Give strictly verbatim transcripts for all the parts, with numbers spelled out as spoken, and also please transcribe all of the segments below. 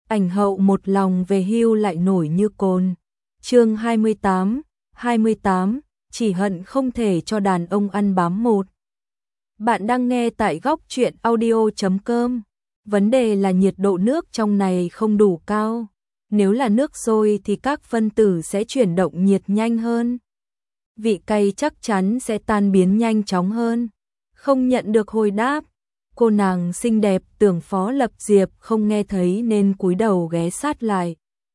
ảnh hậu một lòng về hưu lại nổi như cồn. Chương hai mươi tám, hai mươi tám, chỉ hận không thể cho đàn ông ăn bám một. Bạn đang nghe tại góc truyện audio chấm com. Vấn đề là nhiệt độ nước trong này không đủ cao. Nếu là nước sôi thì các phân tử sẽ chuyển động nhiệt nhanh hơn. Vị cay chắc chắn sẽ tan biến nhanh chóng hơn. Không nhận được hồi đáp. Cô nàng xinh đẹp tưởng Phó Lập Diệp không nghe thấy nên cúi đầu ghé sát lại.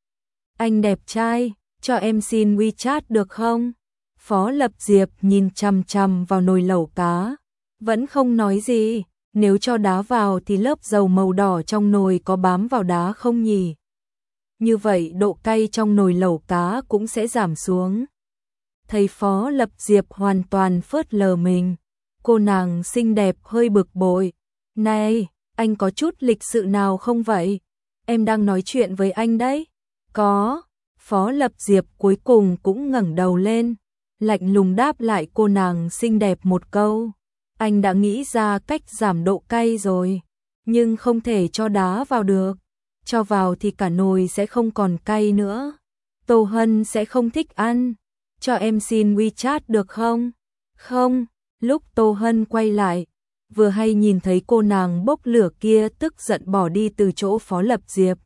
Anh đẹp trai, cho em xin WeChat được không? Phó Lập Diệp nhìn chằm chằm vào nồi lẩu cá. Vẫn không nói gì, nếu cho đá vào thì lớp dầu màu đỏ trong nồi có bám vào đá không nhỉ? Như vậy độ cay trong nồi lẩu cá cũng sẽ giảm xuống. Thấy Phó Lập Diệp hoàn toàn phớt lờ mình. Cô nàng xinh đẹp hơi bực bội. Này, anh có chút lịch sự nào không vậy? Em đang nói chuyện với anh đấy. Có. Phó Lập Diệp cuối cùng cũng ngẩng đầu lên. Lạnh lùng đáp lại cô nàng xinh đẹp một câu. Anh đã nghĩ ra cách giảm độ cay rồi. Nhưng không thể cho đá vào được. Cho vào thì cả nồi sẽ không còn cay nữa. Tô Hân sẽ không thích ăn. Cho em xin WeChat được không? Không. Lúc Tô Hân quay lại, vừa hay nhìn thấy cô nàng bốc lửa kia tức giận bỏ đi từ chỗ Phó Lập Diệp.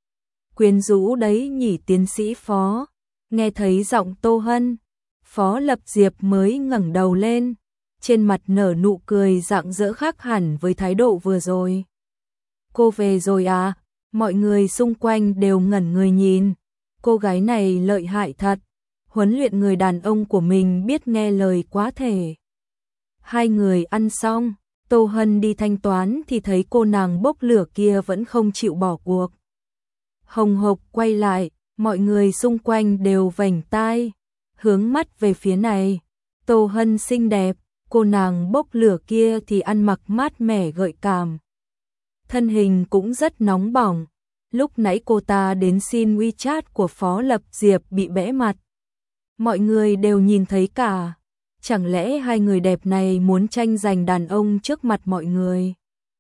Quyến rũ đấy nhỉ tiến sĩ Phó. Nghe thấy giọng Tô Hân, Phó Lập Diệp mới ngẩng đầu lên, trên mặt nở nụ cười rạng rỡ khác hẳn với thái độ vừa rồi. Cô về rồi à? Mọi người xung quanh đều ngẩn người nhìn. Cô gái này lợi hại thật. Huấn luyện người đàn ông của mình biết nghe lời quá thể. Hai người ăn xong, Tô Hân đi thanh toán thì thấy cô nàng bốc lửa kia vẫn không chịu bỏ cuộc. Hồng hộc quay lại, mọi người xung quanh đều vành tai, hướng mắt về phía này. Tô Hân xinh đẹp, cô nàng bốc lửa kia thì ăn mặc mát mẻ gợi cảm. Thân hình cũng rất nóng bỏng. Lúc nãy cô ta đến xin WeChat của Phó Lập Diệp bị bẽ mặt. Mọi người đều nhìn thấy cả. Chẳng lẽ hai người đẹp này muốn tranh giành đàn ông trước mặt mọi người?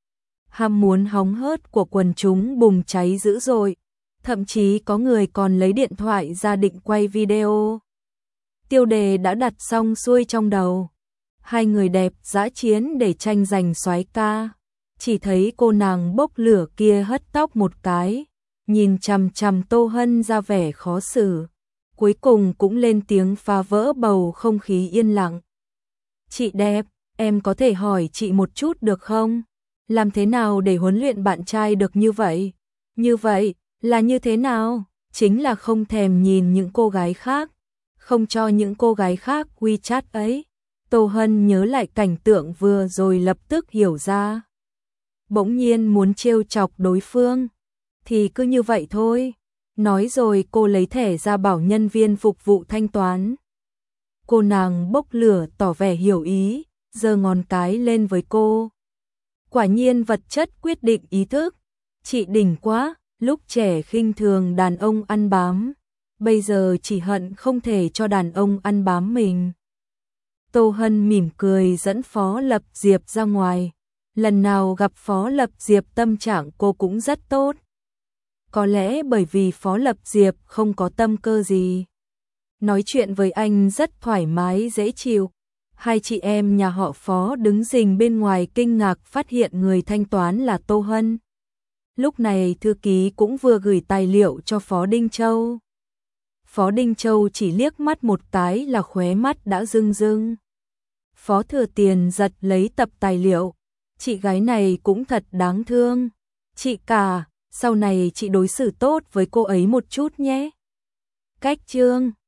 Ham muốn hóng hớt của quần chúng bùng cháy dữ dội. Thậm chí có người còn lấy điện thoại ra định quay video. Tiêu đề đã đặt xong xuôi trong đầu. Hai người đẹp dã chiến để tranh giành soái ca. Chỉ thấy cô nàng bốc lửa kia hất tóc một cái, nhìn chằm chằm Tô Hân ra vẻ khó xử. Cuối cùng cũng lên tiếng phá vỡ bầu không khí yên lặng. Chị đẹp, em có thể hỏi chị một chút được không? Làm thế nào để huấn luyện bạn trai được như vậy? Như vậy, là như thế nào? Chính là không thèm nhìn những cô gái khác, không cho những cô gái khác WeChat ấy. Tô Hân nhớ lại cảnh tượng vừa rồi lập tức hiểu ra. Bỗng nhiên muốn trêu chọc đối phương, thì cứ như vậy thôi. Nói rồi cô lấy thẻ ra bảo nhân viên phục vụ thanh toán. Cô nàng bốc lửa tỏ vẻ hiểu ý, giơ ngón cái lên với cô. Quả nhiên vật chất quyết định ý thức. Chị đỉnh quá, lúc trẻ khinh thường đàn ông ăn bám. Bây giờ chỉ hận không thể cho đàn ông ăn bám mình. Tô Hân mỉm cười dẫn Phó Lập Diệp ra ngoài. Lần nào gặp Phó Lập Diệp tâm trạng cô cũng rất tốt. Có lẽ bởi vì Phó Lập Diệp không có tâm cơ gì. Nói chuyện với anh rất thoải mái dễ chịu. Hai chị em nhà họ Phó đứng rình bên ngoài kinh ngạc phát hiện người thanh toán là Tô Hân. Lúc này thư ký cũng vừa gửi tài liệu cho Phó Đinh Châu. Phó Đinh Châu chỉ liếc mắt một cái là khóe mắt đã rưng rưng. Phó Thừa Tiền giật lấy tập tài liệu. Chị gái này cũng thật đáng thương. Chị cả, sau này chị đối xử tốt với cô ấy một chút nhé. Cách chương